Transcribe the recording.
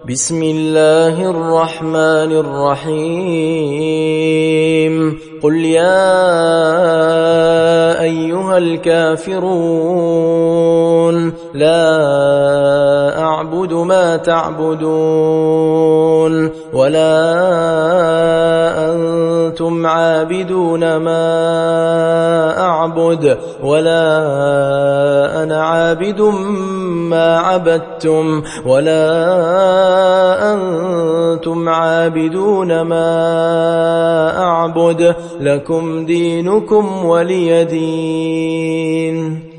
بسم الله الرحمن الرحيم قل يا أيها الكافرون لا أعبد ما تعبدون ولا أنتم عابدون ما أعبد ولا أنا عابد ما عبدتم ولا أنتم عابدون ما أعبد لكم دينكم ولي دين.